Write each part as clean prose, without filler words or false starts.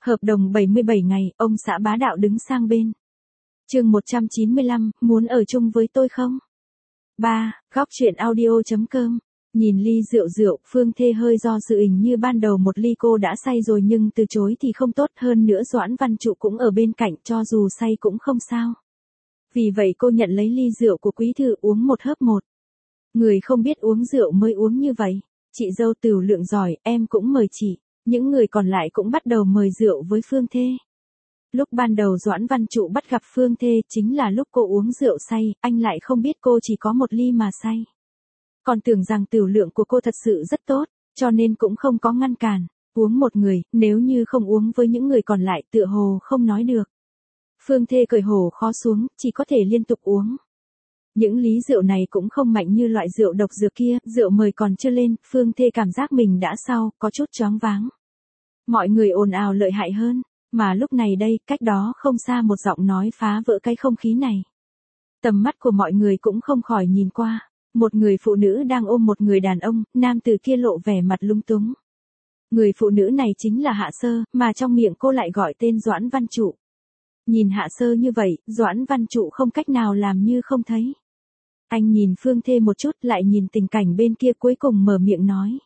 Hợp đồng 77 ngày, ông xã bá đạo đứng sang bên. Chương 195, muốn ở chung với tôi không? 3. Góc truyện audio.com. Nhìn ly rượu, Phương Thê hơi do dự, hình như ban đầu một ly cô đã say rồi nhưng từ chối thì không tốt, hơn nữa Doãn Văn Trụ cũng ở bên cạnh, cho dù say cũng không sao. Vì vậy cô nhận lấy ly rượu của quý thư, uống một hớp một. Người không biết uống rượu mới uống như vậy. Chị dâu tửu lượng giỏi, em cũng mời chị. Những người còn lại cũng bắt đầu mời rượu với Phương Thê. Lúc ban đầu Doãn Văn Trụ bắt gặp Phương Thê chính là lúc cô uống rượu say, anh lại không biết cô chỉ có một ly mà say. Còn tưởng rằng tửu lượng của cô thật sự rất tốt, cho nên cũng không có ngăn cản. Uống một người, nếu như không uống với những người còn lại tựa hồ không nói được. Phương Thê cởi hổ khó xuống, chỉ có thể liên tục uống. Những ly rượu này cũng không mạnh như loại rượu độc dược kia, rượu mời còn chưa lên, Phương Thê cảm giác mình đã say, có chút choáng váng. Mọi người ồn ào lợi hại hơn, mà lúc này đây, cách đó không xa một giọng nói phá vỡ cái không khí này. Tầm mắt của mọi người cũng không khỏi nhìn qua, một người phụ nữ đang ôm một người đàn ông, nam tử kia lộ vẻ mặt lung túng. Người phụ nữ này chính là Hạ Sơ, mà trong miệng cô lại gọi tên Doãn Văn Trụ. Nhìn Hạ Sơ như vậy, Doãn Văn Trụ không cách nào làm như không thấy. Anh nhìn Phương Thê một chút, lại nhìn tình cảnh bên kia, cuối cùng mở miệng nói.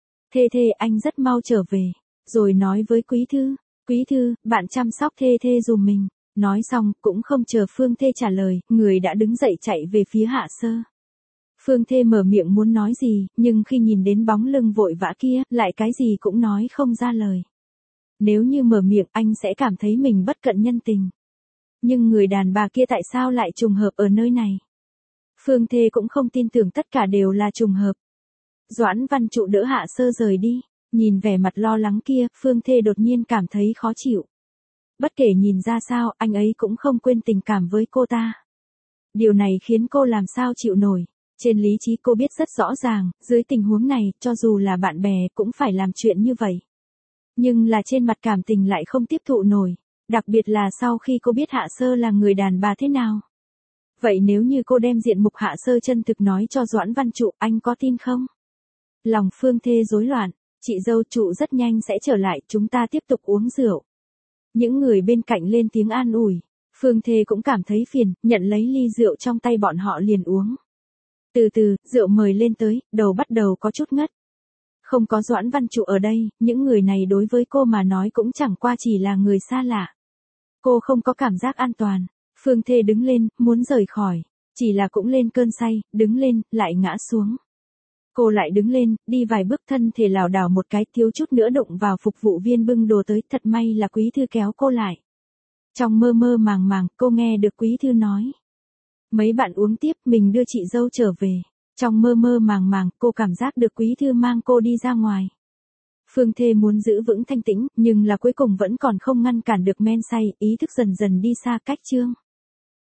Thê, anh rất mau trở về. Rồi nói với Quý Thư, bạn chăm sóc Thê dùm mình. Nói xong, cũng không chờ Phương Thê trả lời, người đã đứng dậy chạy về phía Hạ Sơ. Phương Thê mở miệng muốn nói gì, nhưng khi nhìn đến bóng lưng vội vã kia, lại cái gì cũng nói không ra lời. Nếu như mở miệng, anh sẽ cảm thấy mình bất cận nhân tình. Nhưng người đàn bà kia tại sao lại trùng hợp ở nơi này? Phương Thê cũng không tin tưởng tất cả đều là trùng hợp. Doãn Văn Trụ đỡ Hạ Sơ rời đi, nhìn vẻ mặt lo lắng kia, Phương Thê đột nhiên cảm thấy khó chịu. Bất kể nhìn ra sao, anh ấy cũng không quên tình cảm với cô ta. Điều này khiến cô làm sao chịu nổi. Trên lý trí cô biết rất rõ ràng, dưới tình huống này, cho dù là bạn bè cũng phải làm chuyện như vậy. Nhưng là trên mặt cảm tình lại không tiếp thụ nổi, đặc biệt là sau khi cô biết Hạ Sơ là người đàn bà thế nào. Vậy nếu như cô đem diện mục Hạ Sơ chân thực nói cho Doãn Văn Trụ, anh có tin không? Lòng Phương Thê rối loạn, chị dâu Trụ rất nhanh sẽ trở lại, chúng ta tiếp tục uống rượu. Những người bên cạnh lên tiếng an ủi, Phương Thê cũng cảm thấy phiền, nhận lấy ly rượu trong tay bọn họ liền uống. Từ từ, rượu mời lên tới, đầu bắt đầu có chút ngất. Không có Doãn Văn Trụ ở đây, những người này đối với cô mà nói cũng chẳng qua chỉ là người xa lạ. Cô không có cảm giác an toàn. Phương Thê đứng lên, muốn rời khỏi. Chỉ là cũng lên cơn say, đứng lên, lại ngã xuống. Cô lại đứng lên, đi vài bước, thân thể lảo đảo một cái, thiếu chút nữa đụng vào phục vụ viên bưng đồ tới, thật may là Quý Thư kéo cô lại. Trong mơ mơ màng, cô nghe được Quý Thư nói. Mấy bạn uống tiếp, mình đưa chị dâu trở về. Trong mơ mơ màng, cô cảm giác được Quý Thư mang cô đi ra ngoài. Phương Thê muốn giữ vững thanh tĩnh, nhưng là cuối cùng vẫn còn không ngăn cản được men say, ý thức dần dần đi xa cách chương.